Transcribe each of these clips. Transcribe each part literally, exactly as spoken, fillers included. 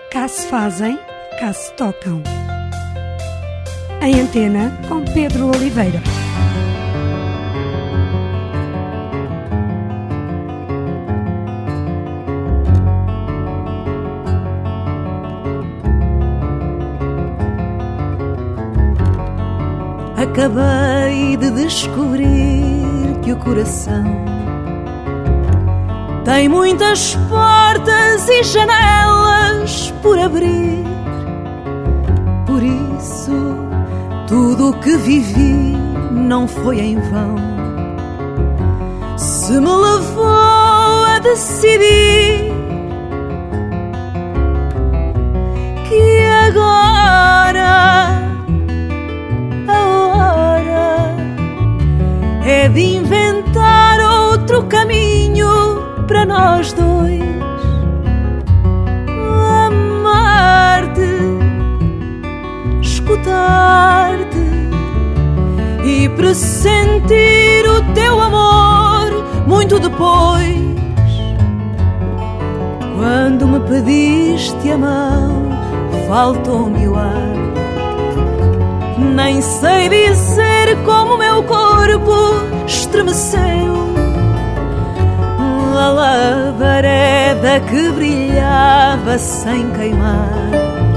cá se fazem, cá se tocam. Em Antena, com Pedro Oliveira. Acabei de descobrir que o coração tem muitas portas e janelas por abrir. Por isso, tudo o que vivi não foi em vão. Se me levou a decidir que agora é de inventar outro caminho para nós dois. Amar-te, escutar-te e pressentir o teu amor muito depois. Quando me pediste a mão, faltou-me o ar. Nem sei dizer como meu corpo estremeceu. A labareda que brilhava sem queimar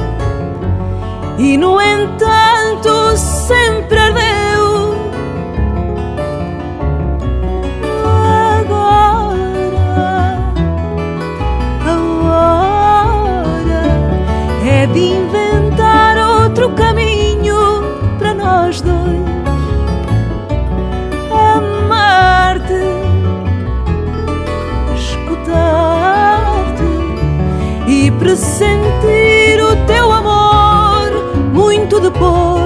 e, no entanto, sempre ardeu. Agora a hora é de inventar outro caminho para nós dois. Amar-te, escutar-te e pressentir o teu amor muito depois.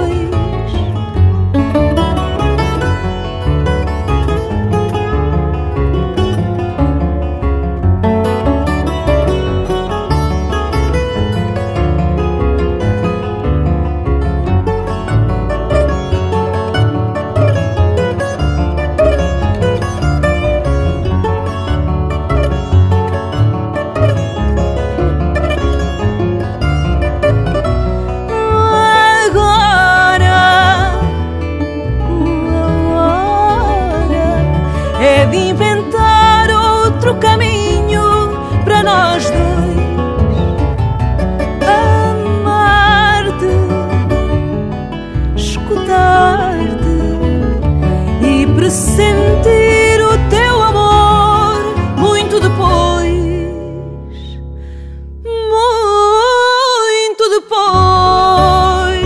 Sentir o teu amor muito depois, muito depois.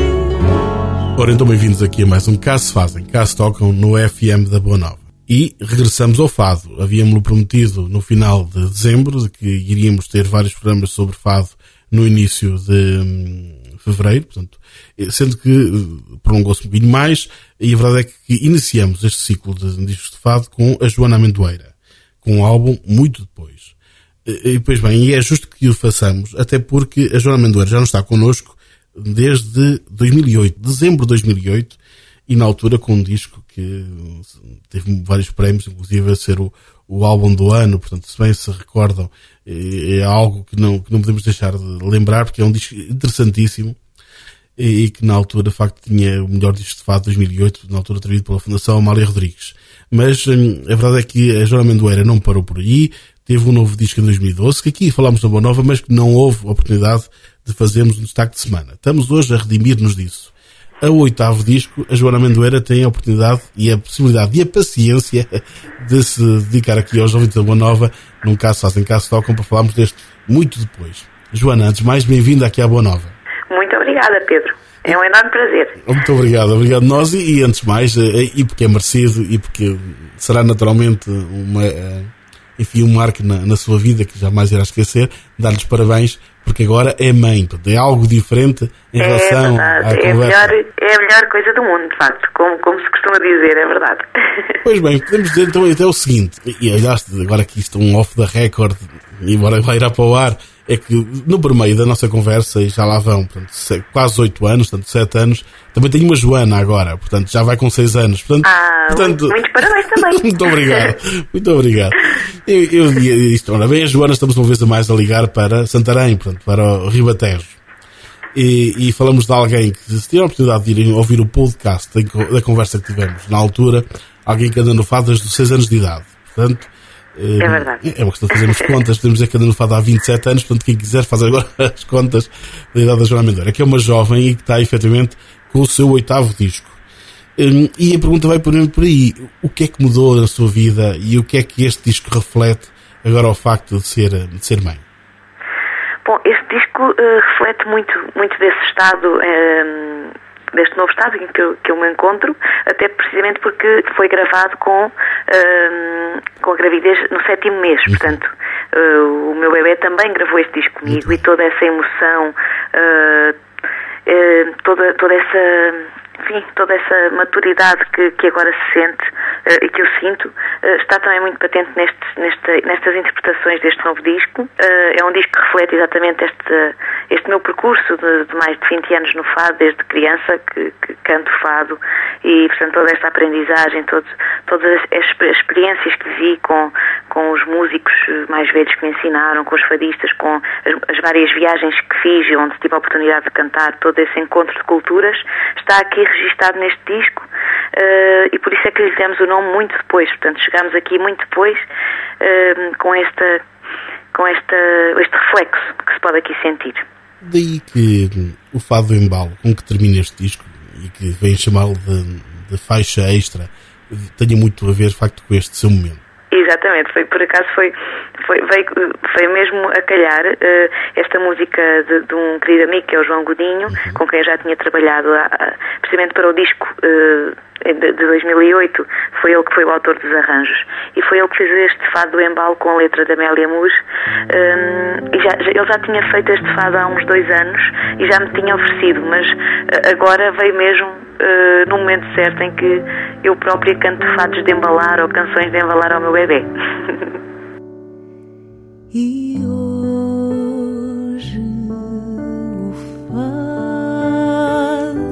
Ora, então bem-vindos aqui a mais um Cá se fazem, cá se tocam no F M da Boa Nova. E regressamos ao fado. Havíamos-lo prometido no final de dezembro, de que iríamos ter vários programas sobre fado no início de hum, fevereiro, portanto, sendo que prolongou-se um bocadinho mais, e a verdade é que iniciamos este ciclo de discos de fado com a Joana Amendoeira, com um álbum muito depois. E, pois bem, e é justo que o façamos, até porque a Joana Amendoeira já não está connosco desde dois mil e oito, dezembro de dois mil e oito, e na altura com um disco que teve vários prémios, inclusive a ser o, o álbum do ano, portanto, se bem se recordam, é, é algo que não, que não podemos deixar de lembrar, porque é um disco interessantíssimo, e, e que na altura, de facto, tinha o melhor disco de fado de dois mil e oito, na altura atribuído pela Fundação Amália Rodrigues. Mas hum, a verdade é que a Joana Amendoeira não parou por aí, teve um novo disco em dois mil e doze, que aqui falámos na Boa Nova, mas que não houve oportunidade de fazermos um destaque de semana. Estamos hoje a redimir-nos disso. A oitavo disco, a Joana Amendoeira tem a oportunidade e a possibilidade e a paciência de se dedicar aqui aos ouvintes da Boa Nova, num caso fazem, caso tocam, para falarmos deste muito depois. Joana, antes de mais, bem-vinda aqui à Boa Nova. Muito obrigada, Pedro. É um enorme prazer. Muito obrigado, obrigado nós, e, e antes de mais, e porque é merecido, e porque será naturalmente uma, enfim, um marco na, na sua vida que jamais irá esquecer, dar-lhes parabéns, porque agora é mãe, é algo diferente em é relação verdade. à é conversa. Melhor, é a melhor coisa do mundo, de facto, como, como se costuma dizer, é verdade. Pois bem, podemos dizer então até o seguinte, e aliás, agora que isto é um off the record, embora vai ir para o ar, é que no meio da nossa conversa, e já lá vão, portanto, quase oito anos, portanto, sete anos, também tenho uma Joana agora, portanto, já vai com seis anos. Portanto, ah, portanto, muitos parabéns também. Muito obrigado, muito obrigado. Eu, eu, isto, ora bem, a Joana, estamos uma vez a mais a ligar para Santarém, portanto, portanto, para o Ribatejo. E, e falamos de alguém que, se tiver a oportunidade de irem ouvir o podcast da conversa que tivemos na altura, alguém que anda no fado desde os seis anos de idade. Portanto, é verdade. É uma questão de fazermos contas. Podemos dizer que anda no fado há vinte e sete anos, portanto, quem quiser fazer agora as contas da idade da Joana Amendoeira, que é uma jovem e que está, efetivamente, com o seu oitavo disco. E a pergunta vai por aí: o que é que mudou na sua vida e o que é que este disco reflete agora ao facto de ser, de ser mãe? Bom, este disco uh, reflete muito, muito desse estado, um, deste novo estado em que eu, que eu me encontro, até precisamente porque foi gravado com, um, com a gravidez no sétimo mês. Uhum. Portanto, uh, o meu bebê também gravou este disco comigo e toda essa emoção, uh, uh, toda, toda essa... Enfim, toda essa maturidade que, que agora se sente uh, e que eu sinto uh, está também muito patente neste, neste, nestas interpretações deste novo disco. Uh, é um disco que reflete exatamente este, este meu percurso de, de mais de vinte anos no fado, desde criança que, que canto fado, e portanto toda esta aprendizagem, todo, todas as experiências que vi com, com os músicos mais velhos que me ensinaram, com os fadistas, com as, as várias viagens que fiz e onde tive a oportunidade de cantar, todo esse encontro de culturas, está aqui registado neste disco, uh, e por isso é que lhe demos o nome muito depois. Portanto, chegámos aqui muito depois uh, com, esta, com esta, este reflexo que se pode aqui sentir. Daí que o fado do embalo com que termina este disco e que vem chamá-lo de, de faixa extra tenha muito a ver, de facto, com este seu momento. Exatamente, foi, por acaso foi, foi, veio, foi mesmo a calhar uh, esta música de, de um querido amigo que é o João Godinho, uhum. com quem eu já tinha trabalhado a, a, precisamente para o disco uh, de, de dois mil e oito, foi ele que foi o autor dos arranjos e foi ele que fez este fado do embalo com a letra da Amélia Mus. Um, e já, já, ele já tinha feito este fado há uns dois anos e já me tinha oferecido, mas uh, agora veio mesmo uh, no momento certo em que eu própria canto fados de embalar ou canções de embalar ao meu bebê. E hoje o fado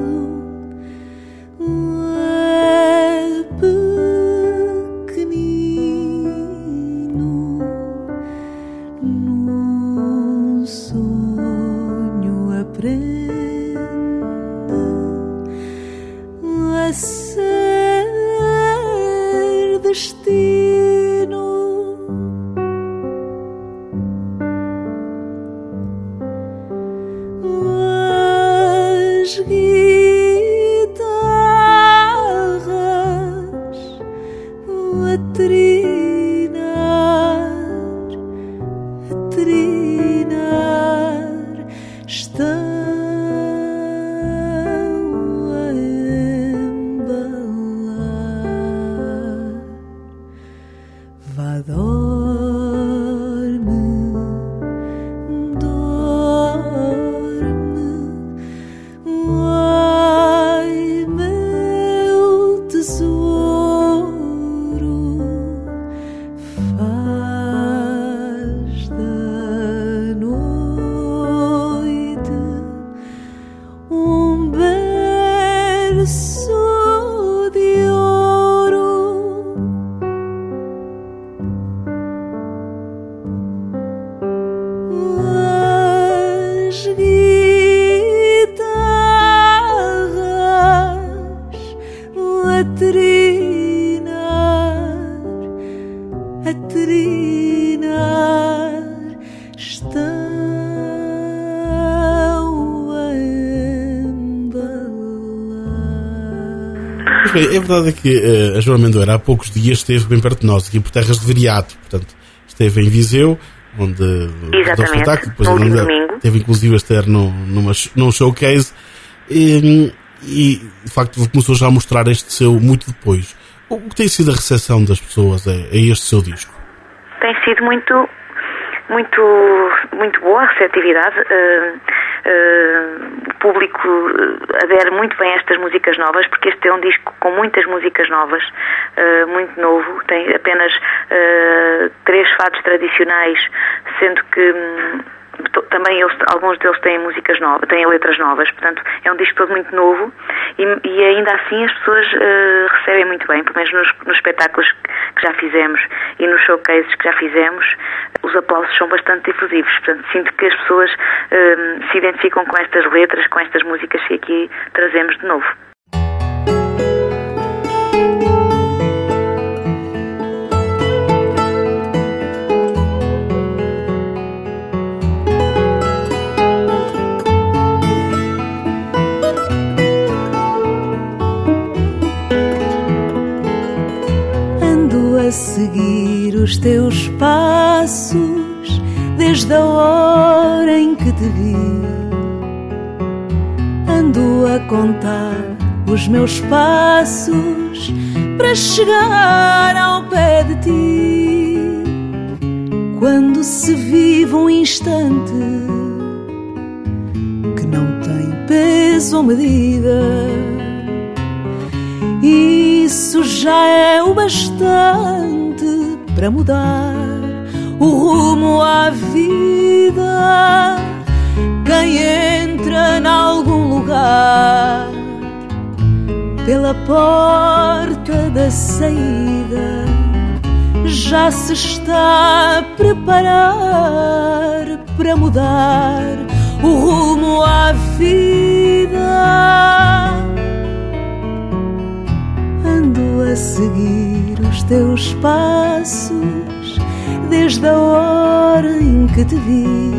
é pequenino num sonho aprende a ser destino. As guitarras a trinar, a trinar estão a embalar. Vá, dorme, dorme, ai meu tesouro, faz da noite um berço de ouro. As guitarras a trinar, a trinar estão a embalar. Mas bem, a verdade é que uh, a Joana Amendoeira há poucos dias esteve bem perto de nós, aqui por terras de Viriato. Portanto, esteve em Viseu, onde Exatamente, depois no último ainda domingo. teve inclusive a estar num, numa, num showcase e, e de facto começou já a mostrar este seu muito depois. O que tem sido a recepção das pessoas a, a este seu disco? Tem sido muito, muito, muito boa a receptividade. Uh, uh, o público adere muito bem a estas músicas novas, porque este é um disco com muitas músicas novas, uh, muito novo. Tem apenas uh, três fados tradicionais, sendo que um, também eles, alguns deles têm músicas novas, têm letras novas, portanto é um disco todo muito novo e, e ainda assim as pessoas uh, recebem muito bem, pelo menos nos, nos espetáculos que já fizemos e nos showcases que já fizemos, os aplausos são bastante difusivos, portanto sinto que as pessoas uh, se identificam com estas letras, com estas músicas que aqui trazemos de novo. A seguir os teus passos desde a hora em que te vi, ando a contar os meus passos para chegar ao pé de ti. Quando se vive um instante que não tem peso ou medida, isso já é o bastante para mudar o rumo à vida. Quem entra em algum lugar pela porta da saída já se está a preparar para mudar o rumo à vida. Ando a seguir os teus passos desde a hora em que te vi,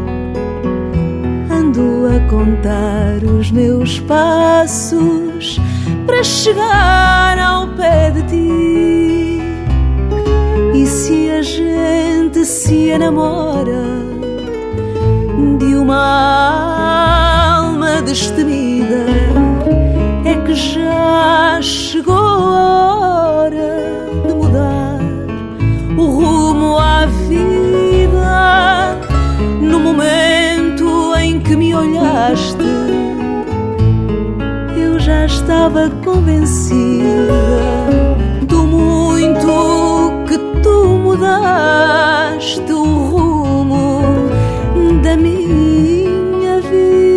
ando a contar os meus passos para chegar ao pé de ti. E se a gente se enamora de uma alma destemida, é que já chegou a hora de mudar o rumo à vida. No momento em que me olhaste, eu já estava convencida do muito que tu mudaste o rumo da minha vida.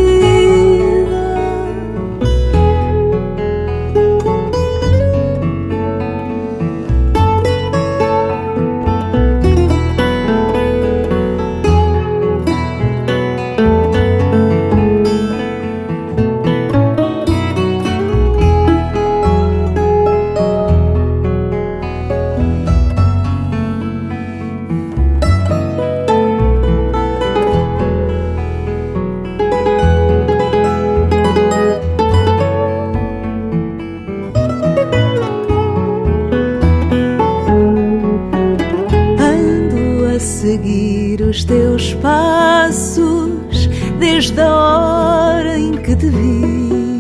Os teus passos desde a hora em que te vi,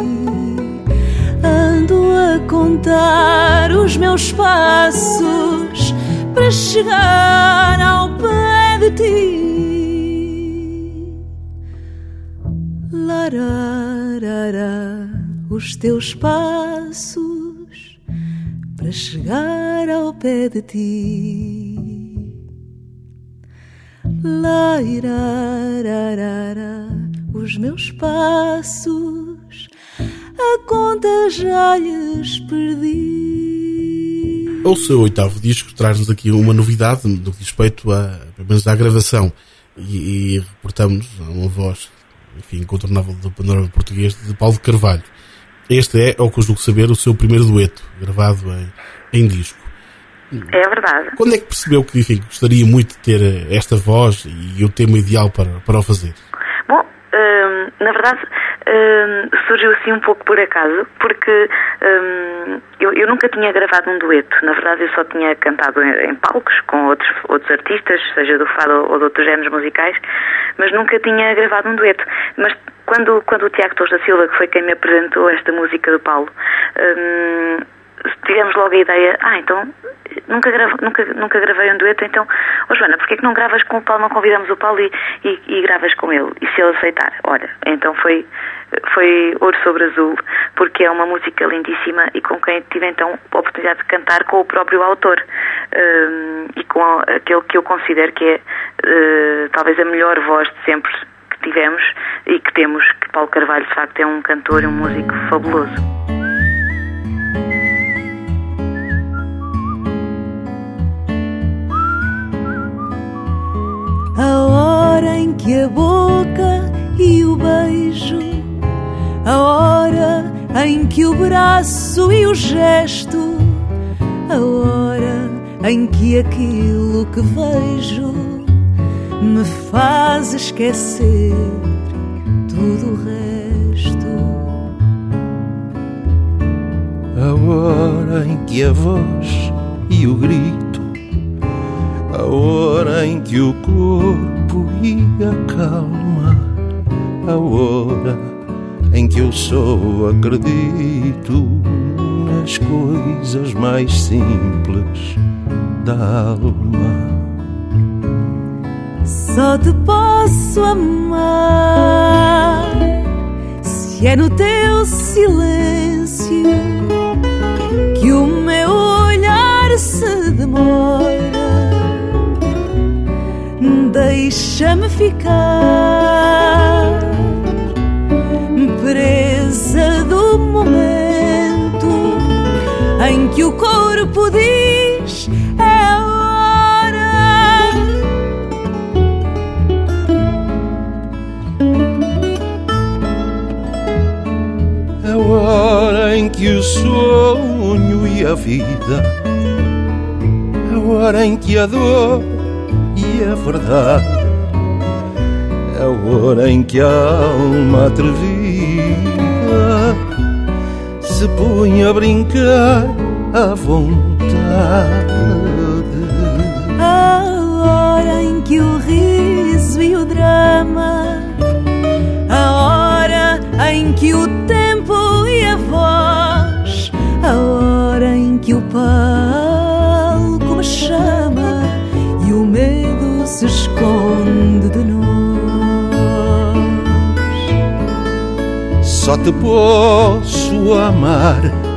ando a contar os meus passos para chegar ao pé de ti. Lararara, os teus passos para chegar ao pé de ti. Lairarara, os meus passos, a conta já lhes perdi. O seu oitavo disco traz-nos aqui uma novidade no que diz respeito a, pelo menos à gravação, e, e reportamos a uma voz, enfim, incontornável do panorama português, de Paulo de Carvalho. Este é, ao que eu julgo saber, o seu primeiro dueto, gravado em, em disco. É verdade. Quando é que percebeu que, enfim, gostaria muito de ter esta voz e o tema ideal para, para o fazer? Bom, hum, na verdade hum, surgiu assim um pouco por acaso, porque hum, eu, eu nunca tinha gravado um dueto. Na verdade eu só tinha cantado em, em palcos com outros, outros artistas, seja do fado ou de outros géneros musicais, mas nunca tinha gravado um dueto. Mas quando, quando o Tiago Torres da Silva, que foi quem me apresentou esta música do Paulo, hum, tivemos logo a ideia, ah, então nunca, gravo, nunca, nunca gravei um dueto, então, oh Joana, porquê que não gravas com o Paulo, não convidamos o Paulo e, e, e gravas com ele? E se ele aceitar? Olha, então foi, foi Ouro sobre Azul, porque é uma música lindíssima e com quem tive então a oportunidade de cantar com o próprio autor uh, e com aquele que eu considero que é uh, talvez a melhor voz de sempre que tivemos e que temos, que Paulo Carvalho de facto é um cantor e um músico fabuloso. A hora em que a boca e o beijo, a hora em que o braço e o gesto, a hora em que aquilo que vejo me faz esquecer tudo o resto. A hora em que a voz e o grito, a hora em que o corpo e a calma, a hora em que eu só acredito nas coisas mais simples da alma. Só te posso amar se é no teu silêncio que o meu olhar se demora. Deixa-me ficar presa do momento em que o corpo diz é a hora. A hora em que o sonho e a vida, a hora em que a dor e a verdade, é a hora em que a alma atrevida se põe a brincar à vontade. A hora em que o riso e o drama, a hora em que o tempo e a voz, a hora em que o palco me chama e o medo se esconde de nós. Só te posso amar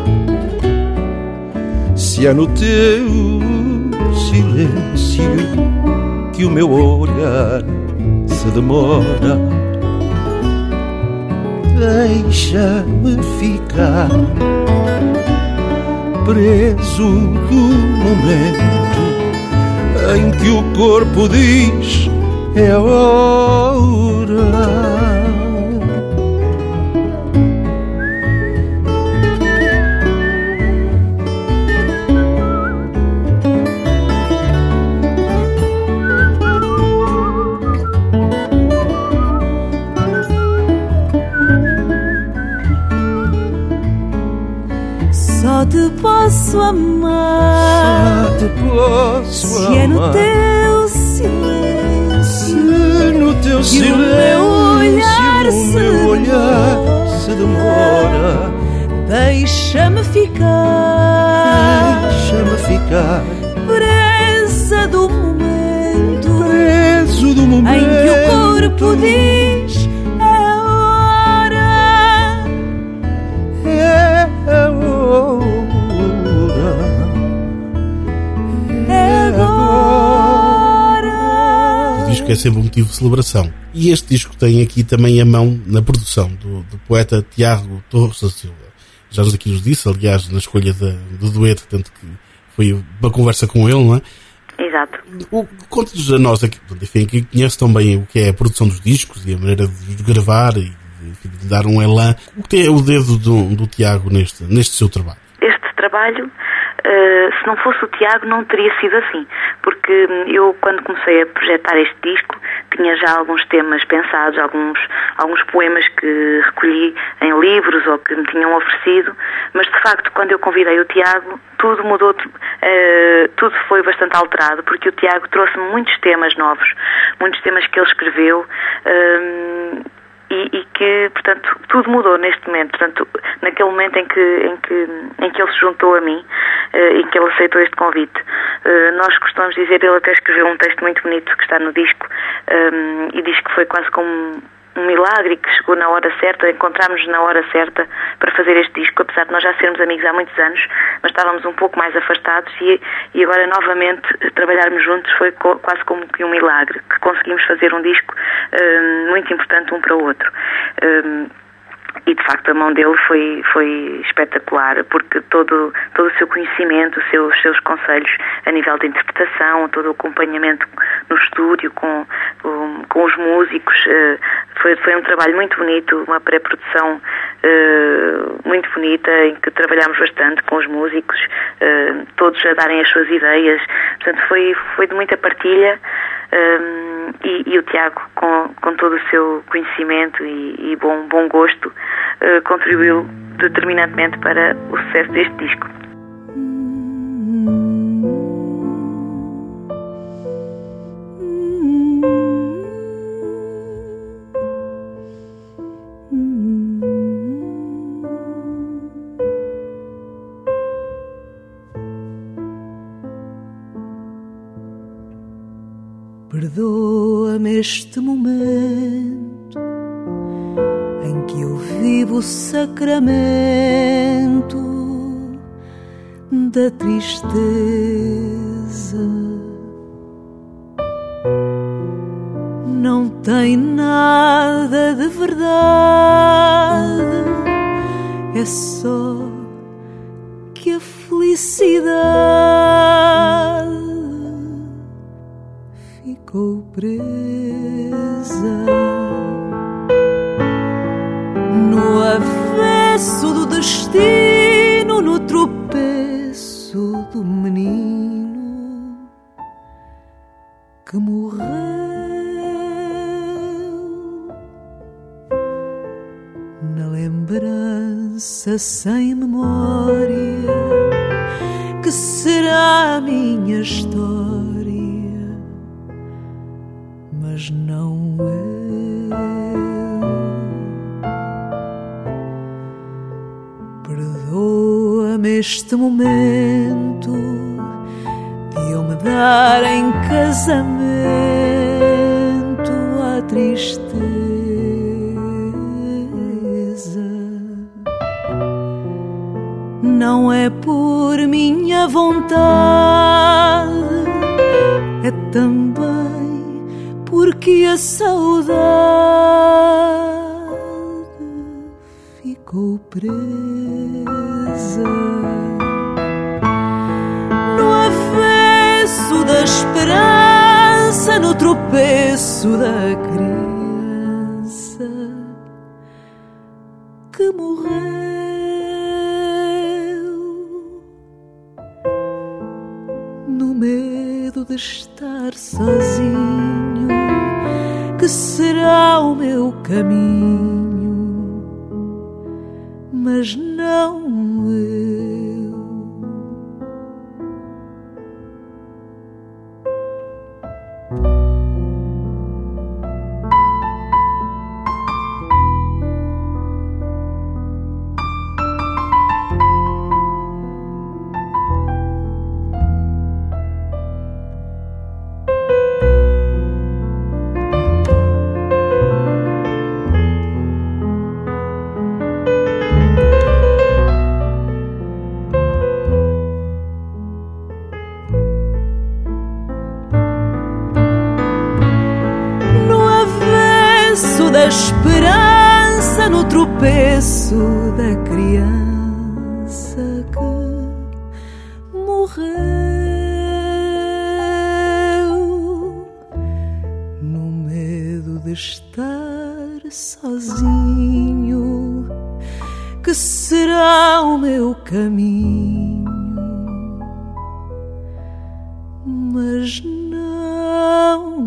se é no teu silêncio que o meu olhar se demora. Deixa-me ficar preso do momento em que o corpo diz é a hora. Só te posso amar, Só te posso se amar é no teu silêncio, se no teu que silêncio o meu olhar, o se, meu olhar demora. se demora. Deixa-me ficar, Deixa-me ficar presa do momento, preso do momento em que o corpo diz é a hora. é a hora. É agora. O disco é sempre um motivo de celebração. E este disco tem aqui também a mão na produção do, do poeta Tiago Torres da Silva. Já nos aqui nos disse, aliás, na escolha de, do dueto, tanto que foi uma conversa com ele, não é? Exato. O, conta-nos a nós aqui, enfim, que conhece tão bem o que é a produção dos discos e a maneira de os gravar e de, de dar um elan. O que é o dedo do, do Tiago neste, neste seu trabalho? Este trabalho, uh, se não fosse o Tiago, não teria sido assim. Porque eu, quando comecei a projetar este disco, tinha já alguns temas pensados, alguns, alguns poemas que recolhi em livros ou que me tinham oferecido, mas de facto, quando eu convidei o Tiago, tudo mudou, uh, tudo foi bastante alterado, porque o Tiago trouxe-me muitos temas novos, muitos temas que ele escreveu, uh, E, e que, portanto, tudo mudou neste momento. Portanto, naquele momento em que, em que, em que ele se juntou a mim, uh, em que ele aceitou este convite. Uh, nós costumamos dizer, ele até escreveu um texto muito bonito que está no disco, um, e diz que foi quase como um milagre, que chegou na hora certa, encontramos-nos na hora certa para fazer este disco, apesar de nós já sermos amigos há muitos anos, mas estávamos um pouco mais afastados e, e agora novamente trabalharmos juntos foi co- quase como que um milagre, que conseguimos fazer um disco um, muito importante um para o outro. Um, E, de facto, a mão dele foi, foi espetacular, porque todo, todo o seu conhecimento, os seus, seus conselhos a nível de interpretação, todo o acompanhamento no estúdio com, com, com os músicos, foi, foi um trabalho muito bonito, uma pré-produção muito bonita, em que trabalhámos bastante com os músicos, todos a darem as suas ideias. Portanto, foi, foi de muita partilha. Um, e, e o Tiago, com, com todo o seu conhecimento e, e bom, bom gosto, uh, contribuiu determinantemente para o sucesso deste disco. Perdoa-me este momento em que eu vivo o sacramento da tristeza. Não tem nada de verdade, é só que a felicidade ficou presa no avesso do destino, no tropeço do menino que morreu na lembrança sem memória que será a minha história. Mas não eu. Perdoa-me este momento de eu me dar em casamento à tristeza. Não é por minha vontade, é também porque a saudade ficou presa no avesso da esperança, no tropeço da criança que morreu no medo de estar sozinho, que será o meu caminho, mas não eu. Da esperança, no tropeço da criança que morreu no medo de estar sozinho, que será o meu caminho, mas não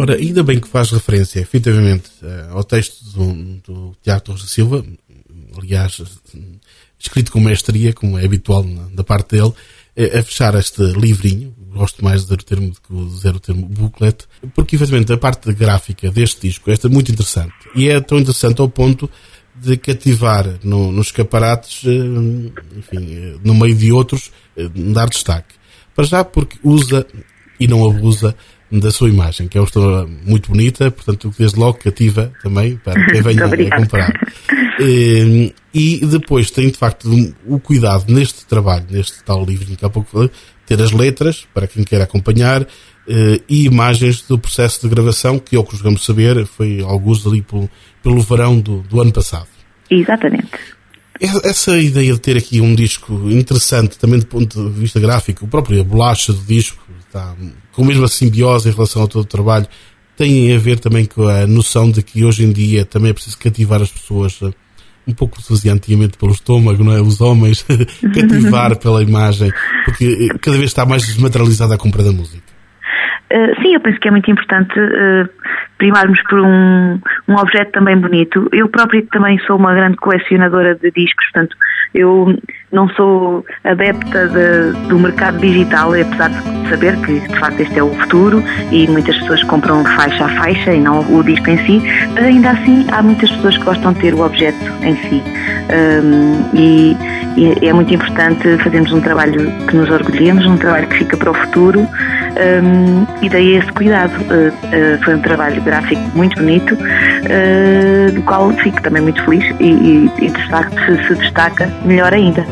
Ora, ainda bem que faz referência, efetivamente, ao texto do, do Tiago Torres da Silva, aliás, escrito com mestria, como é habitual na, da parte dele, a fechar este livrinho. Gosto mais de dizer o termo do que dizer o termo booklet, porque, efetivamente, a parte gráfica deste disco esta é muito interessante. E é tão interessante ao ponto de cativar no, nos escaparates, enfim, no meio de outros, dar destaque. Para já porque usa e não abusa da sua imagem, que é uma história muito bonita, portanto, desde logo cativa também para quem venha a comprar. E, e depois tem, de facto, o cuidado neste trabalho, neste tal livro que há pouco falei, ter as letras, para quem queira acompanhar, e imagens do processo de gravação, que, ao que jogamos saber, foi alguns ali pelo, pelo verão do, do ano passado. Exatamente. Essa ideia de ter aqui um disco interessante, também do ponto de vista gráfico, a própria bolacha do disco, está com a mesma simbiose em relação ao todo o trabalho, tem a ver também com a noção de que hoje em dia também é preciso cativar as pessoas, um pouco se fazia antigamente pelo estômago, não é? Os homens, cativar pela imagem, porque cada vez está mais desmaterializada a compra da música. Uh, sim, eu penso que é muito importante uh, primarmos por um, um objeto também bonito. Eu própria também sou uma grande colecionadora de discos, portanto, eu não sou adepta de, do mercado digital, apesar de saber que, de facto, este é o futuro e muitas pessoas compram faixa a faixa e não o disco em si, mas ainda assim há muitas pessoas que gostam de ter o objeto em si. Um, e, e é muito importante fazermos um trabalho que nos orgulhemos, um trabalho que fica para o futuro, um, e daí esse cuidado. Uh, uh, foi um trabalho gráfico muito bonito, uh, do qual fico também muito feliz e, e, e de facto, se, se destaca, melhor ainda.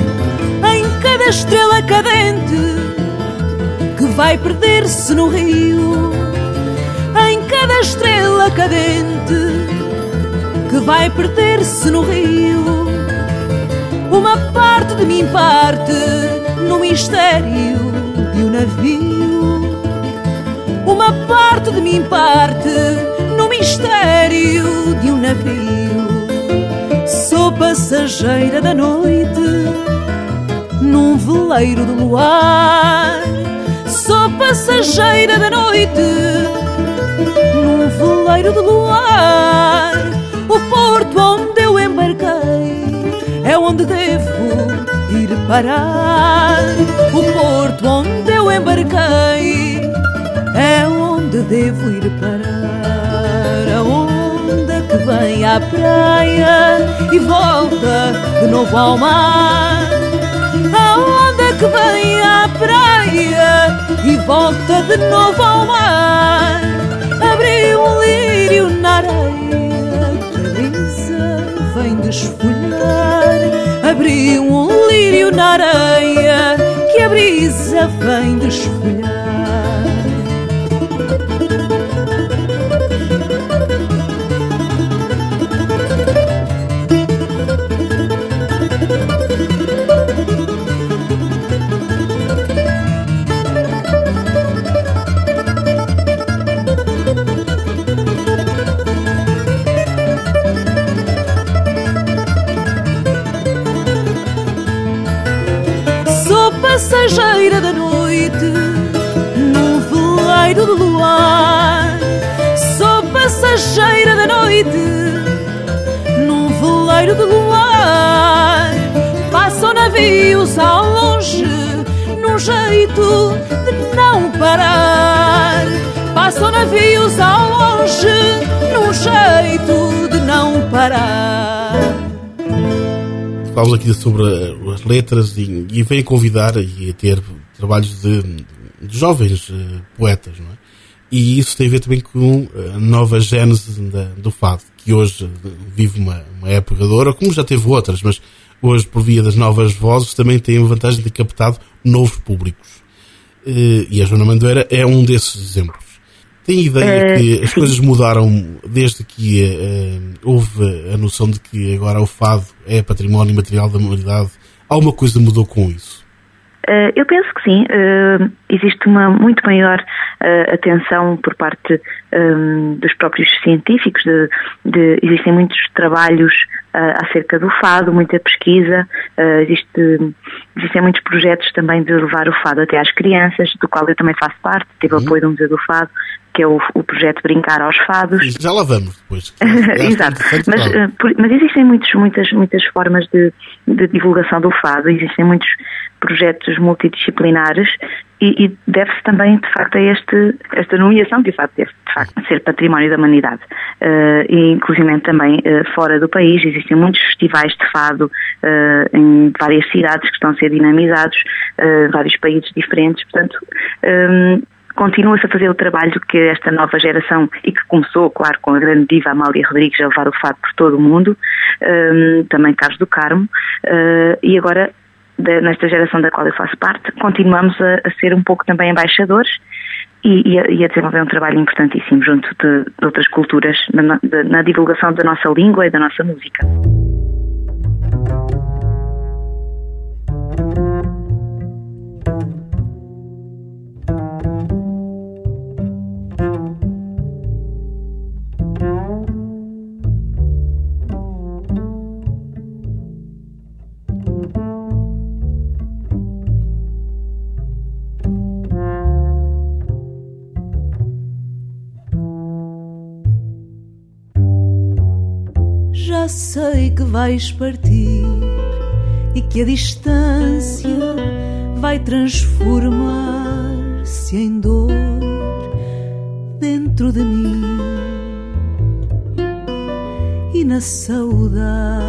Em cada estrela cadente que vai perder-se no rio, em cada estrela cadente que vai perder-se no rio, uma parte de mim parte no mistério de um navio. Uma parte de mim parte no mistério de um navio. Sou passageira da noite num veleiro de luar. Sou passageira da noite num veleiro de luar. O porto onde eu embarquei é onde devo ir parar. O porto onde eu embarquei é onde devo ir parar. A onda que vem à praia e volta de novo ao mar. A onda que vem à praia e volta de novo ao mar. Abri um lírio na areia que a brisa vem desfolhar. Abri um lírio na areia que a brisa vem desfolhar. Passageira da noite num veleiro de luar. Sou passageira da noite num veleiro de luar. Passam navios ao longe num jeito de não parar. Passam navios ao longe num jeito de não parar. Falamos aqui sobre as letras e, e vem convidar e a ter trabalhos de, de jovens uh, poetas, não é? E isso tem a ver também com a nova gênese da, do fado, que hoje vive uma, uma época de ouro, como já teve outras, mas hoje, por via das novas vozes, também tem a vantagem de ter captado novos públicos. Uh, e a Joana Mandoeira é um desses exemplos. Tem ideia uh, que as sim. coisas mudaram desde que uh, houve a noção de que agora o fado é património material da humanidade? Alguma coisa mudou com isso? Eu penso que sim. Existe uma muito maior atenção por parte um, dos próprios científicos, de, de, existem muitos trabalhos uh, acerca do fado, muita pesquisa, uh, existe, existem muitos projetos também de levar o fado até às crianças, do qual eu também faço parte, tive uhum. apoio do Museu do Fado, que é o, o projeto Brincar aos Fados. Já lá vamos depois. Exato. Mas, uh, por, mas existem muitos, muitas, muitas formas de, de divulgação do fado, existem muitos projetos multidisciplinares e, e deve-se também, de facto, a este, esta nomeação que o fado deve, de facto, ser património da humanidade. Uh, e, inclusive, também uh, fora do país, existem muitos festivais de fado uh, em várias cidades que estão a ser dinamizados, uh, vários países diferentes, portanto... Um, continua-se a fazer o trabalho que esta nova geração, e que começou, claro, com a grande diva Amália Rodrigues a levar o fado por todo o mundo, um, também Carlos do Carmo, uh, e agora, de, nesta geração da qual eu faço parte, continuamos a, a ser um pouco também embaixadores e, e, a, e a desenvolver um trabalho importantíssimo junto de, de outras culturas na, de, na divulgação da nossa língua e da nossa música. Já sei que vais partir e que a distância vai transformar-se em dor dentro de mim, e na saudade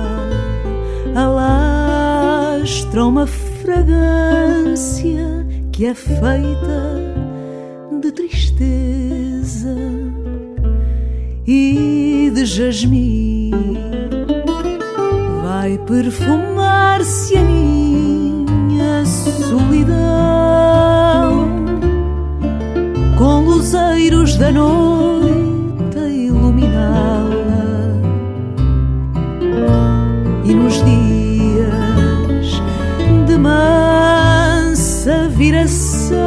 alastra uma fragrância que é feita de tristeza e de jasmim. Vai perfumar-se a minha solidão com luzeiros da noite a iluminá-la, e nos dias de mansa viração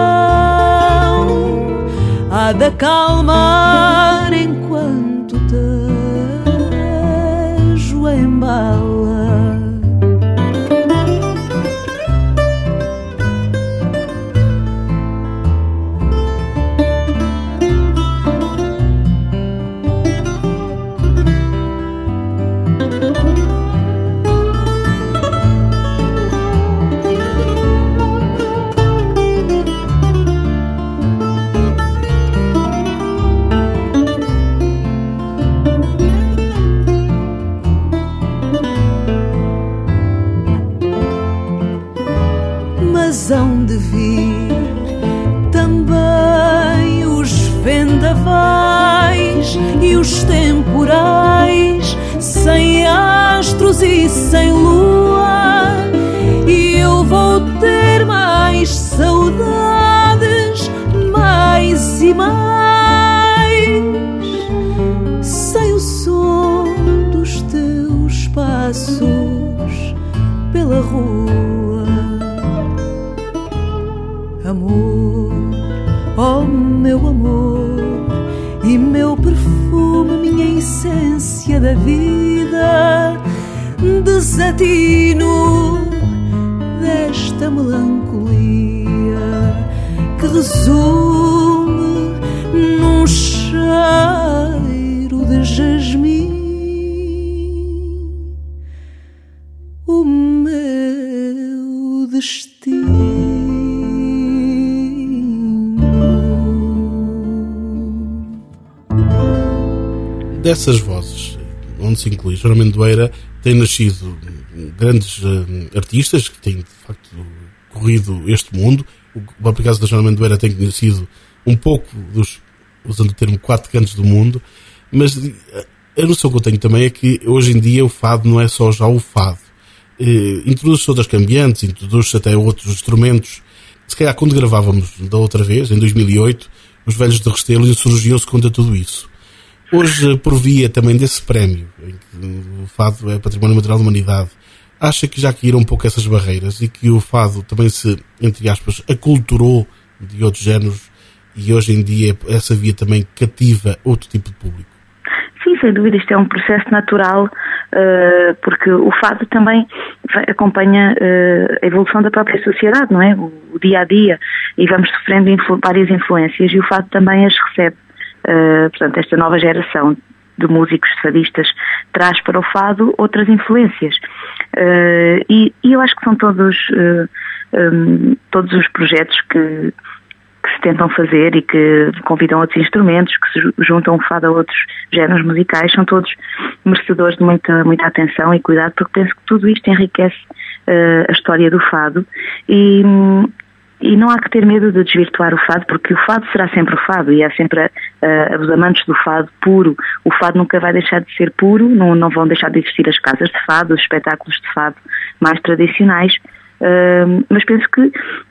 há de acalmar enquanto tejo a embala. Hão de vir também os vendavais e os temporais, sem astros e sem lua, e eu vou ter mais saudades, mais e mais, sem o som dos teus passos pela rua. Amor, oh meu amor, e meu perfume, minha essência da vida, desatino desta melancolia que resume num cheiro de jasmim, o meu destino. Dessas vozes, onde se inclui Joana Amendoeira, têm nascido grandes uh, artistas que têm, de facto, corrido este mundo. O próprio caso da Joana Amendoeira tem conhecido um pouco dos, usando o termo, quatro cantos do mundo, mas a noção que eu tenho também é que hoje em dia o fado não é só já o fado. Uh, introduz-se outras cambiantes, introduz-se até outros instrumentos. Se calhar, quando gravávamos da outra vez, em dois mil e oito, os Velhos de Restelo insurgiam-se contra tudo isso. Hoje, por via também desse prémio, em que o fado é Património Material da Humanidade, acha que já caíram um pouco essas barreiras e que o fado também se, entre aspas, aculturou de outros géneros e hoje em dia essa via também cativa outro tipo de público? Sim, sem dúvida, isto é um processo natural, uh, porque o fado também acompanha uh, a evolução da própria sociedade, não é? O, o dia a dia, e vamos sofrendo influ- várias influências, e o fado também as recebe. Uh, portanto, esta nova geração de músicos fadistas traz para o fado outras influências. Uh, e, e eu acho que são todos, uh, um, todos os projetos que, que se tentam fazer e que convidam outros instrumentos, que se juntam o fado a outros géneros musicais, são todos merecedores de muita, muita atenção e cuidado, porque penso que tudo isto enriquece uh, a história do fado e... E não há que ter medo de desvirtuar o fado, porque o fado será sempre o fado, e há sempre uh, os amantes do fado puro. O fado nunca vai deixar de ser puro, não, não vão deixar de existir as casas de fado, os espetáculos de fado mais tradicionais, uh, mas penso que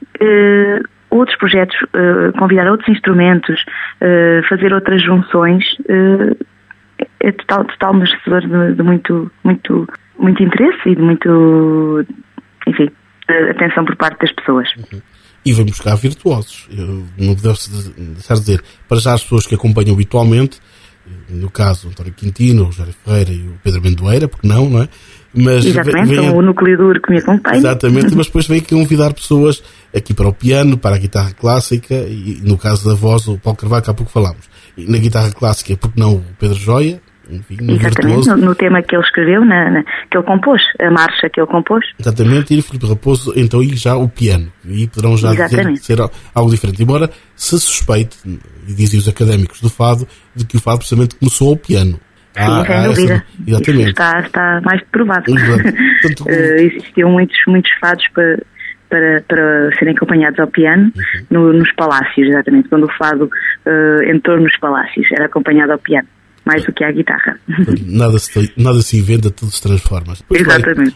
uh, outros projetos, uh, convidar outros instrumentos, uh, fazer outras junções, uh, é total, total merecedor de, de muito, muito, muito interesse e de muito, enfim, de atenção por parte das pessoas. Uhum. E vamos buscar virtuosos. Eu não devo deixar de dizer, para já as pessoas que acompanham habitualmente, no caso António Quintino, o Rogério Ferreira e o Pedro Mendoeira, porque não, não é? Mas exatamente, vem, vem, o núcleo duro que me acompanha. Exatamente, mas depois vem convidar pessoas aqui para o piano, para a guitarra clássica, e no caso da voz, o Paulo Carvalho, que há pouco falámos. E na guitarra clássica, porque não o Pedro Joia, enfim, exatamente, no, no tema que ele escreveu, na, na, que ele compôs, a marcha que ele compôs. Exatamente, e o Filipe Raposo, então, e já o piano. E poderão já dizer, ser algo diferente. Embora se suspeite, e dizem os académicos do fado, de que o fado precisamente começou ao piano. Sim, ah, sem dúvida. Essa, exatamente. Está, está mais que provado. Portanto, uh, existiam muitos, muitos fados para, para, para serem acompanhados ao piano, uhum. no, nos palácios, exatamente. Quando o fado uh, entrou nos palácios, era acompanhado ao piano. Mais do que à guitarra. Nada se, nada se inventa, tudo se transforma. Pois exatamente.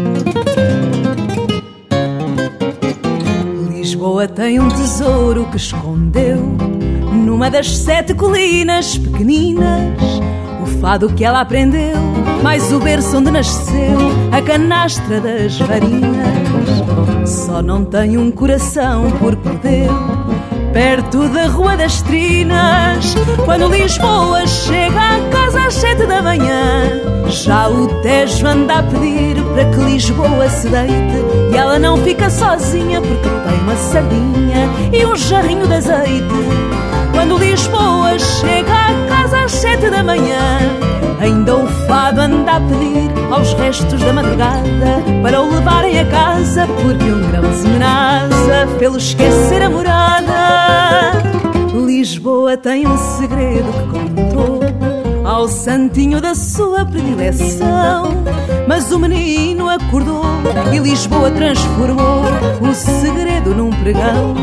Lisboa tem um tesouro que escondeu numa das sete colinas pequeninas. O fado que ela aprendeu, mais o berço onde nasceu a canastra das varinas. Só não tem um coração por perder perto da Rua das Trinas. Quando Lisboa chega à casa às sete da manhã, já o Tejo anda a pedir para que Lisboa se deite, e ela não fica sozinha porque tem uma sardinha e um jarrinho de azeite. Quando Lisboa chega à casa às sete da manhã, ainda o fado anda a pedir aos restos da madrugada para o levarem a casa, porque um grãozinho nasa pelo esquecer a morada. Lisboa tem um segredo que contou ao santinho da sua predileção, mas o menino acordou e Lisboa transformou o segredo num pregão.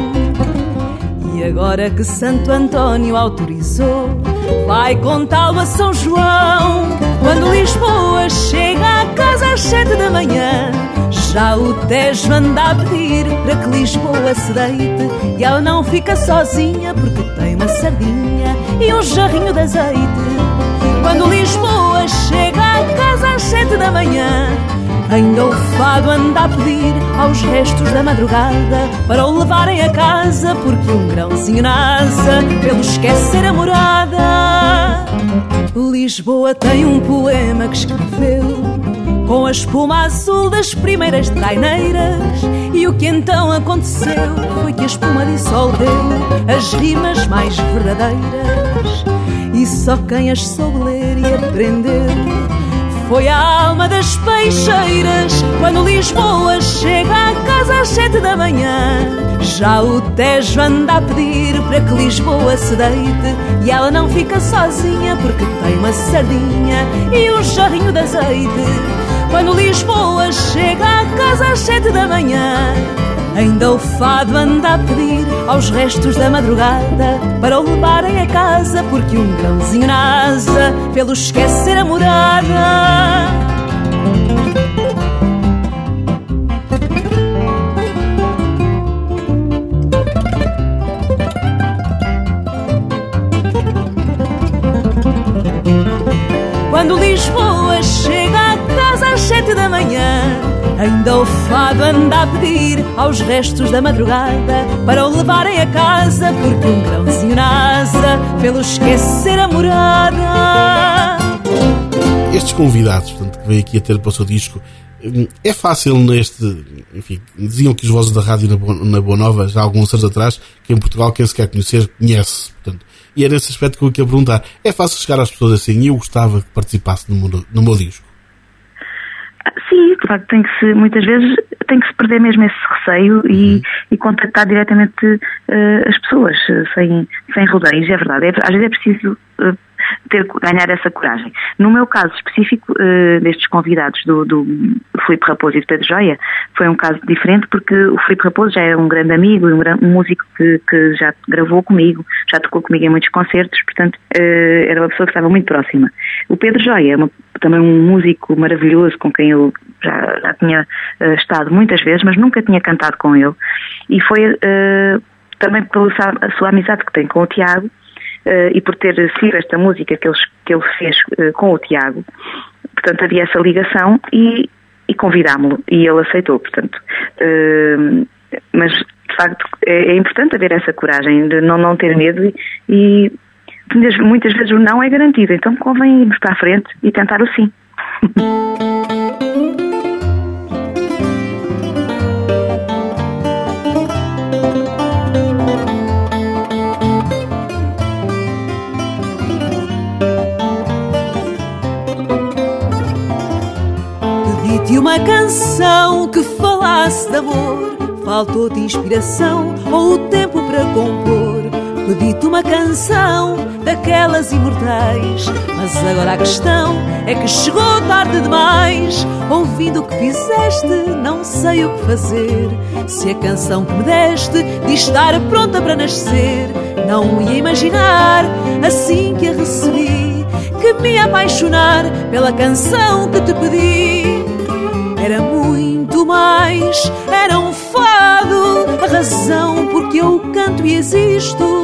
E agora que Santo António autorizou, vai contá-lo a São João. Quando Lisboa chega à casa às sete da manhã, já o Tejo anda a pedir para que Lisboa se deite, e ela não fica sozinha porque tem uma sardinha e um jarrinho de azeite. Quando Lisboa chega à casa às sete da manhã, ainda o fado anda a pedir aos restos da madrugada para o levarem a casa, porque um grãozinho nasa pelo esquecer a morada. Lisboa tem um poema que escreveu com a espuma azul das primeiras traineiras, e o que então aconteceu foi que a espuma dissolveu as rimas mais verdadeiras, e só quem as soube ler e aprender foi a alma das peixeiras. Quando Lisboa chega à casa às sete da manhã, já o Tejo anda a pedir para que Lisboa se deite, e ela não fica sozinha porque tem uma sardinha e um jarrinho de azeite. Quando Lisboa chega à casa às sete da manhã, ainda o fado anda a pedir aos restos da madrugada para o levarem a casa, porque um grãozinho nasa pelo esquecer a morada. Quando Lisboa chega à casa às sete da manhã, Ainda o fado anda a pedir aos restos da madrugada para o levarem a casa, porque um grãozinho na asa fê-lo esquecer a morada. Estes convidados, portanto, que veio aqui a ter para o seu disco, é fácil neste... Enfim, diziam que os Vozes da Rádio na Boa, na Boa Nova, já há alguns anos atrás, que em Portugal quem se quer conhecer, conhece. Portanto, e era esse aspecto que eu queria perguntar. É fácil chegar às pessoas assim, e eu gostava que participasse no meu, no meu disco? Sim, de facto, tem que se, muitas vezes tem que se perder mesmo esse receio e, uhum. e contactar diretamente uh, as pessoas, sem, sem rodeios, é verdade. É, às vezes é preciso uh, ter, ganhar essa coragem. No meu caso específico, uh, destes convidados do, do Filipe Raposo e do Pedro Joia, foi um caso diferente porque o Filipe Raposo já é um grande amigo, um, um músico que, que já gravou comigo, já tocou comigo em muitos concertos, portanto, uh, era uma pessoa que estava muito próxima. O Pedro Joia é uma, também um músico maravilhoso com quem eu já, já tinha uh, estado muitas vezes, mas nunca tinha cantado com ele. E foi uh, também pela a sua amizade que tem com o Tiago uh, e por ter sido esta música que ele, que ele fez uh, com o Tiago. Portanto, havia essa ligação e, e convidámo-lo. E ele aceitou, portanto. Uh, mas, de facto, é, é importante haver essa coragem de não, não ter medo e... e muitas vezes o não é garantido, então convém irmos para a frente e tentar o sim. Pedi-te uma canção que falasse de amor, faltou-te inspiração ou o tempo para compor. Pedi-te uma canção daquelas imortais, mas agora a questão é que chegou tarde demais. Ouvindo o que fizeste, não sei o que fazer. Se a canção que me deste diz estar pronta para nascer, não ia imaginar, assim que a recebi, que me ia apaixonar pela canção que te pedi. Era muito mais, era um fado, a razão porque eu canto e existo.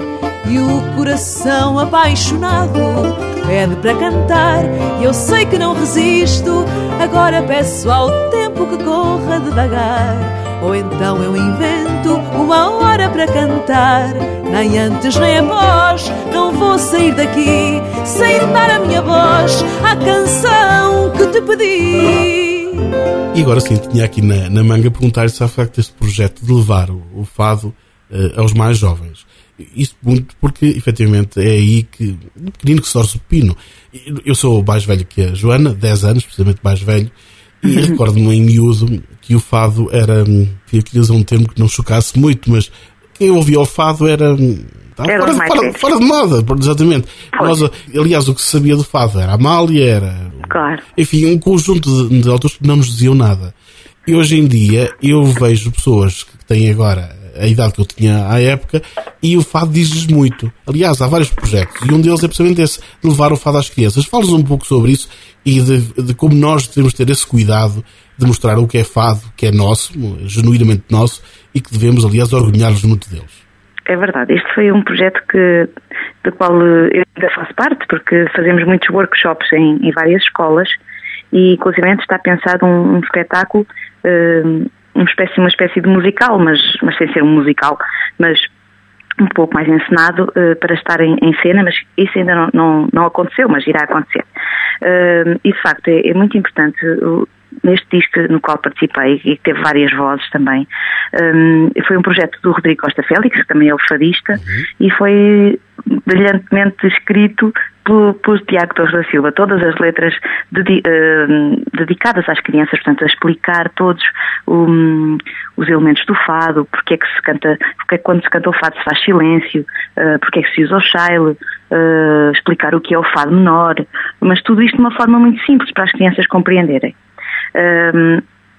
E o coração apaixonado pede para cantar e eu sei que não resisto. Agora peço ao tempo que corra devagar, ou então eu invento uma hora para cantar. Nem antes nem após, não vou sair daqui sem dar a minha voz à canção que te pedi. E agora sim, tinha aqui na, na manga perguntar-lhe se há facto este projeto de levar o, o fado uh, aos mais jovens. Isto muito porque, efetivamente, é aí que o pequenino que se torce o pepino. Eu sou mais velho que a Joana, dez anos, precisamente mais velho, e uhum. recordo-me em miúdo que o fado era, eu queria usar um termo que não chocasse muito, mas quem ouvia o fado era, era fora, fora, fora de moda, exatamente. Nós, aliás, o que se sabia do fado era a Amália, era, claro. Enfim, um conjunto de, de autores que não nos diziam nada. E hoje em dia eu vejo pessoas que têm agora a idade que eu tinha à época e o fado diz-lhes muito. Aliás, há vários projetos e um deles é precisamente esse, de levar o fado às crianças. Fala-nos um pouco sobre isso e de, de como nós devemos ter esse cuidado de mostrar o que é fado, que é nosso, genuinamente nosso, e que devemos, aliás, orgulhar-nos muito deles. É verdade. Este foi um projeto que, do qual eu ainda faço parte, porque fazemos muitos workshops em, em várias escolas e, inclusive, está pensado um, um espetáculo, um, uma espécie, uma espécie de musical, mas, mas sem ser um musical, mas um pouco mais encenado uh, para estar em, em cena, mas isso ainda não, não, não aconteceu, mas irá acontecer. Uh, e, de facto, é, é muito importante... Uh, neste disco no qual participei e que teve várias vozes também, um, foi um projeto do Rodrigo Costa Félix, que também é o fadista, uhum. e foi brilhantemente escrito por, por Tiago Torres da Silva. Todas as letras dedi, uh, dedicadas às crianças, portanto, a explicar todos um, os elementos do fado, porque é que se canta, porque é que quando se canta o fado se faz silêncio, uh, porque é que se usa o chile, uh, explicar o que é o fado menor, mas tudo isto de uma forma muito simples para as crianças compreenderem. Um,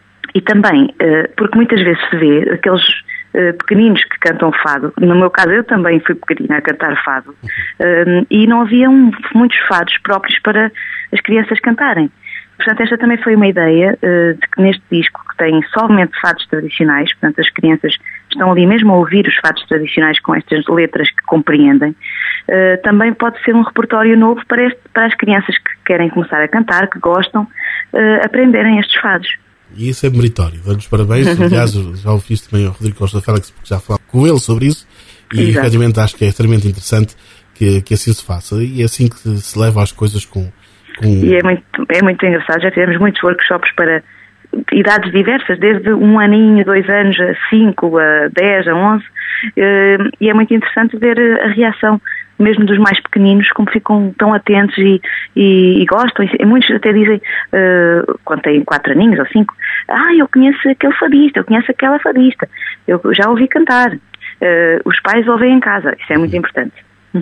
e também, uh, porque muitas vezes se vê aqueles uh, pequeninos que cantam fado, no meu caso eu também fui pequenina a cantar fado, um, e não havia um, muitos fados próprios para as crianças cantarem. Portanto, esta também foi uma ideia uh, de que neste disco, que tem somente fados tradicionais, portanto as crianças estão ali mesmo a ouvir os fados tradicionais com estas letras que compreendem, uh, também pode ser um repertório novo para, este, para as crianças que querem começar a cantar, que gostam, uh, aprenderem estes fados. E isso é meritório. Dou-lhes parabéns. Aliás, já o fiz também ao Rodrigo Costa Félix, porque já falei com ele sobre isso. E, Exato. efetivamente, acho que é extremamente interessante que, que assim se faça. E é assim que se leva as coisas com... com... E é muito, é muito engraçado. Já tivemos muitos workshops para idades diversas, desde um aninho, dois anos, a cinco, a dez, a onze. E é muito interessante ver a reação mesmo dos mais pequeninos, como ficam tão atentos e, e, e gostam. E muitos até dizem, uh, quando têm quatro aninhos ou cinco, ah, eu conheço aquele fadista, eu conheço aquela fadista, eu já ouvi cantar. Uh, os pais ouvem em casa, isso é muito importante.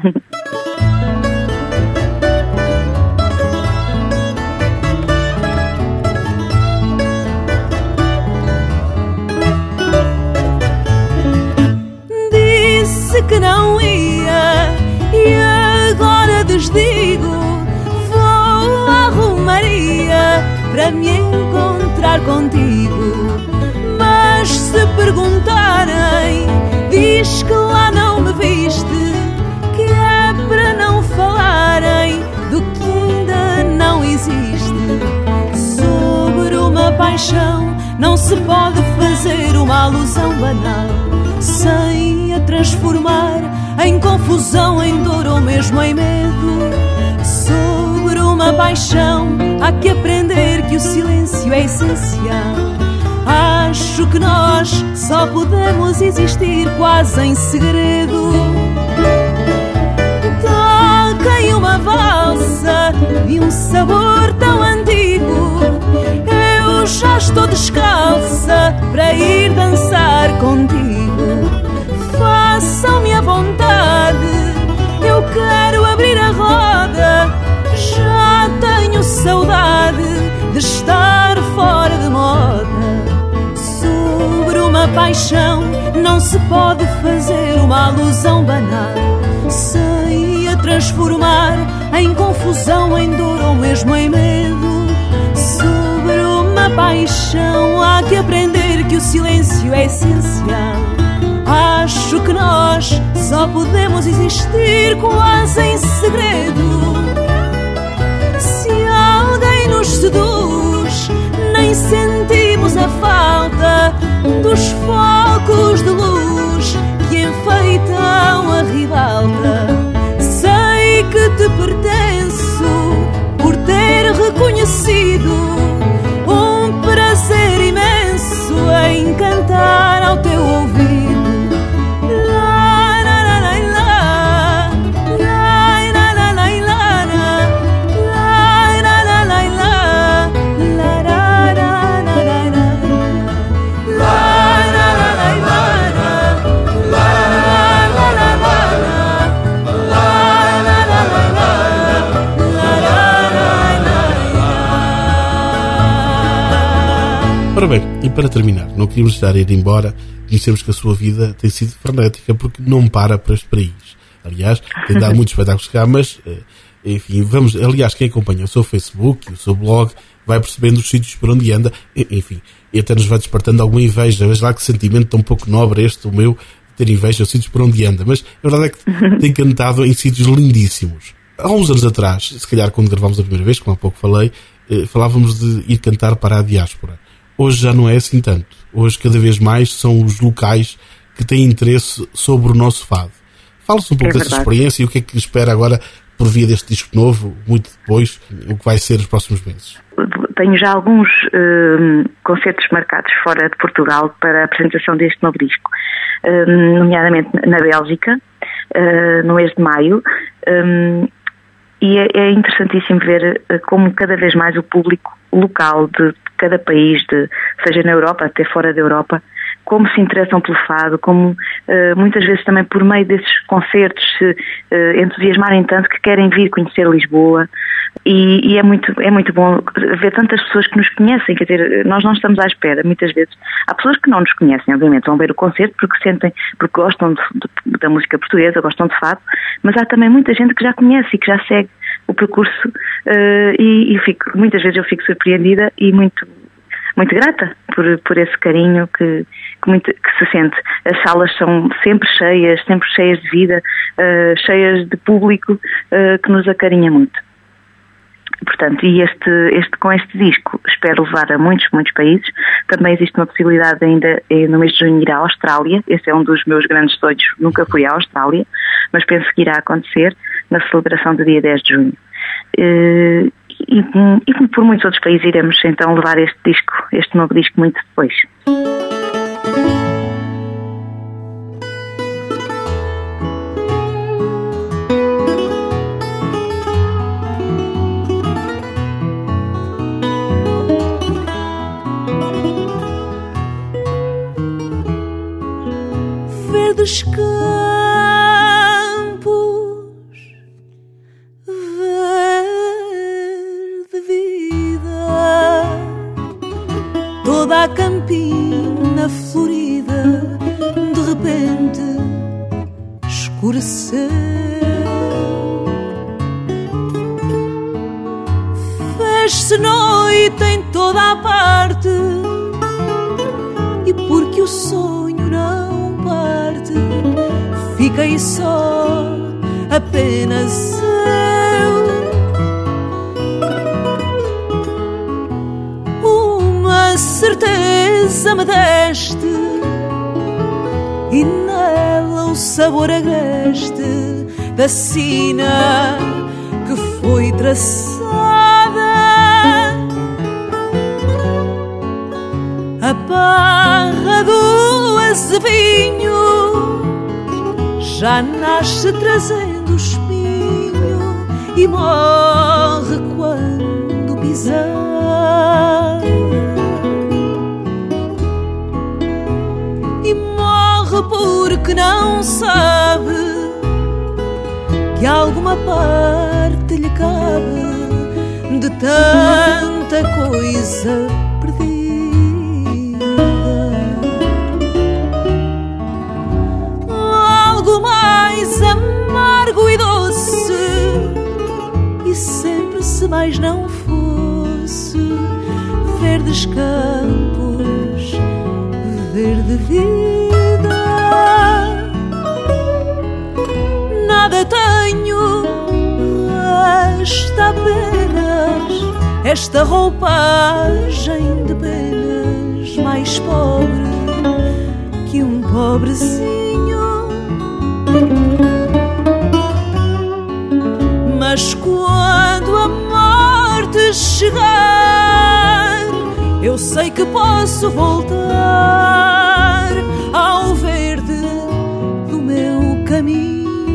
Disse que não ia e agora desdigo. Vou à Romaria para me encontrar contigo. Mas se perguntarem, diz que lá não me viste, que é para não falarem do que ainda não existe. Sobre uma paixão não se pode fazer uma alusão banal sem a transformar em confusão, em dor ou mesmo em medo. Sobre uma paixão há que aprender que o silêncio é essencial. Acho que nós só podemos existir quase em segredo. Toquem uma valsa e um sabor tão antigo. Eu já estou descalça para ir dançar contigo. Façam-me a vontade, eu quero abrir a roda. Já tenho saudade de estar fora de moda. Sobre uma paixão não se pode fazer uma alusão banal sem a transformar em confusão, em dor ou mesmo em medo. Sobre uma paixão há que aprender que o silêncio é essencial. Acho que nós só podemos existir quase em segredo. Se alguém nos seduz, nem sentimos a falta dos focos de luz que enfeitam a ribalta. Sei que te pertenço por ter reconhecido um prazer imenso em cantar ao teu ouvido. Ora bem, e para terminar, não queríamos deixar ir embora, dissemos que a sua vida tem sido frenética porque não para para este país. Aliás, tem dado muitos espetáculos cá, mas, enfim, vamos, aliás, quem acompanha o seu Facebook, o seu blog, vai percebendo os sítios por onde anda, enfim, e até nos vai despertando alguma inveja. Veja lá que sentimento tão pouco nobre este, o meu, ter inveja aos sítios por onde anda, mas a verdade é que tem cantado em sítios lindíssimos. Há uns anos atrás, se calhar quando gravámos a primeira vez, como há pouco falei, falávamos de ir cantar para a diáspora. Hoje já não é assim tanto. Hoje, cada vez mais, são os locais que têm interesse sobre o nosso fado. Fala-se um pouco é dessa experiência e o que é que espera agora por via deste disco novo, muito depois, o que vai ser os próximos meses. Tenho já alguns uh, concertos marcados fora de Portugal para a apresentação deste novo disco, uh, nomeadamente na Bélgica, uh, no mês de maio. Um, E é, é interessantíssimo ver uh, como cada vez mais o público local de cada país, de, seja na Europa, até fora da Europa, como se interessam pelo fado, como uh, muitas vezes também por meio desses concertos se uh, entusiasmarem tanto que querem vir conhecer Lisboa. E, e é, muito, é muito bom ver tantas pessoas que nos conhecem, quer dizer, nós não estamos à espera, muitas vezes. Há pessoas que não nos conhecem, obviamente, vão ver o concerto porque sentem, porque gostam de, de, da música portuguesa, gostam de fado, mas há também muita gente que já conhece e que já segue o percurso uh, e, e fico, muitas vezes eu fico surpreendida e muito, muito grata por, por esse carinho que, que, muito, que se sente. As salas são sempre cheias, sempre cheias de vida, uh, cheias de público uh, que nos acarinha muito. portanto, e este, este, com este disco espero levar a muitos, muitos países. Também existe uma possibilidade ainda no mês de junho ir à Austrália. Esse é um dos meus grandes sonhos. Nunca fui à Austrália, mas penso que irá acontecer na celebração do dia dez de junho. E, e, e por muitos outros países iremos então levar este disco, este novo disco muito depois. Verdes campos, verde vida, toda a campina florida de repente escureceu. Fez-se noite em toda a parte, e porque o sonho não parte, fiquei só, apenas eu. Uma certeza me deste, e nela o sabor agreste da sina que foi traçada. A barra do azevinho já nasce trazendo o espinho e morre quando pisar. E morre porque não sabe que alguma parte lhe cabe de tanta coisa perdida. Algo mais amargo e doce, e sempre se mais não fosse verdes campos, verde vida. Nada tenho, esta apenas, esta roupagem de penas, mais pobre que um pobrezinho. Mas quando a morte chegar, eu sei que posso voltar ao verde do meu caminho.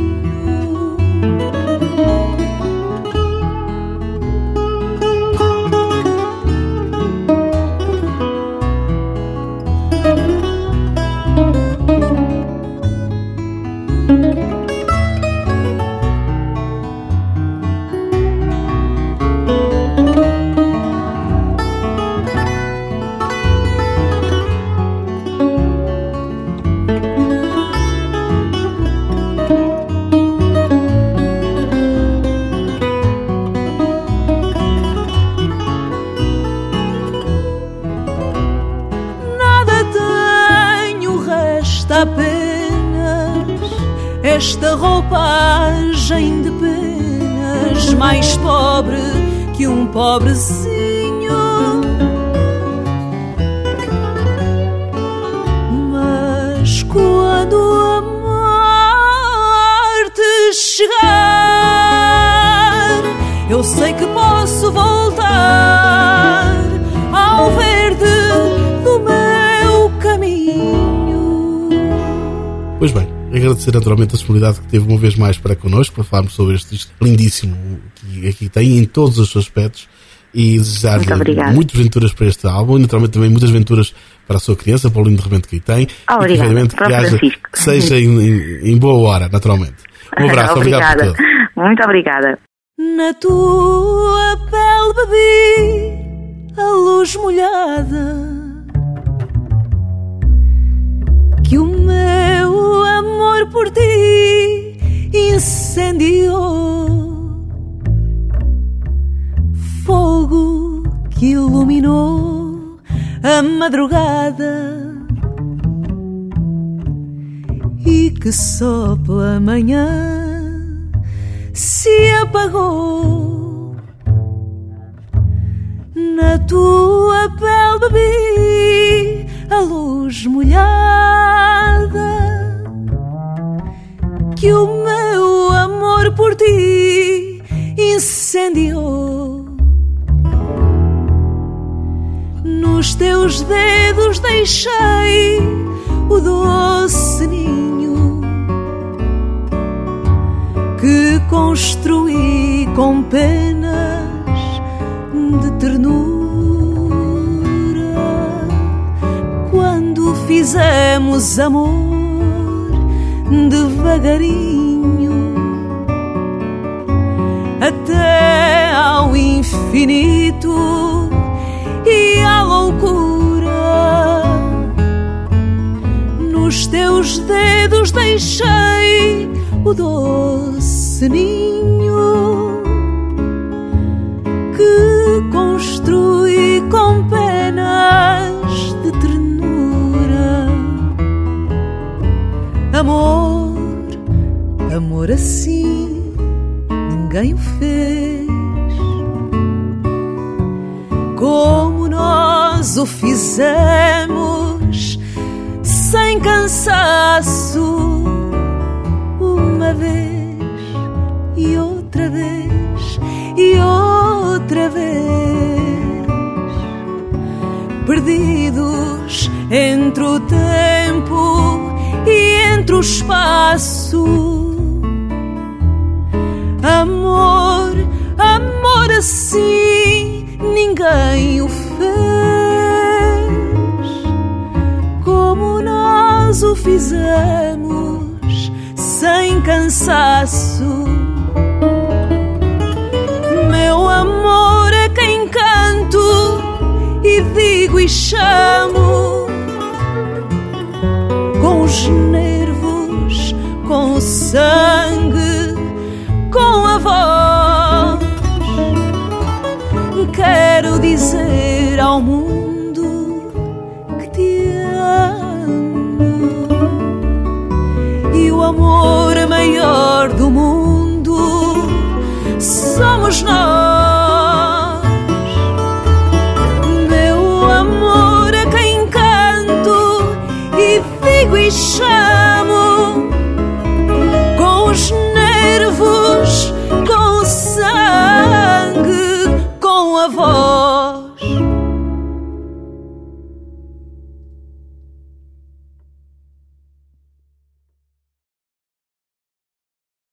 Esta roupagem de penas, mais pobre que um pobrezinho. Mas quando a morte chegar, eu sei que posso voltar ao verde do meu caminho. Pois bem, agradecer naturalmente a disponibilidade que teve uma vez mais para connosco, para falarmos sobre este disco lindíssimo que aqui tem em todos os seus aspectos, e desejar-lhe muitas venturas para este álbum e naturalmente também muitas venturas para a sua criança, para o lindo rebento que aí tem. Obrigada. E que, que, haja, que seja em, em, em boa hora, naturalmente. Um abraço, obrigado por tudo. Muito obrigada. Na tua pele bebi a luz molhada que o meu amor por ti incendiou, fogo que iluminou a madrugada e que só pela manhã se apagou. Na tua pele bebi a luz molhada que o meu amor por ti incendiou. Nos teus dedos deixei o doce ninho que construí com penas de ternura. Quando fizemos amor devagarinho até ao infinito e à loucura, nos teus dedos deixei o doce ninho que construí com penas de ternura. Amor, amor assim ninguém o fez como nós o fizemos, sem cansaço, uma vez e outra vez e outra vez, perdidos entre o tempo e entre o espaço. Amor, amor assim ninguém o fez como nós o fizemos, sem cansaço. Meu amor é quem canto e digo e chamo, com os nervos, com o sangue, com a voz. Quero dizer ao mundo que te amo, e o amor maior do mundo somos nós.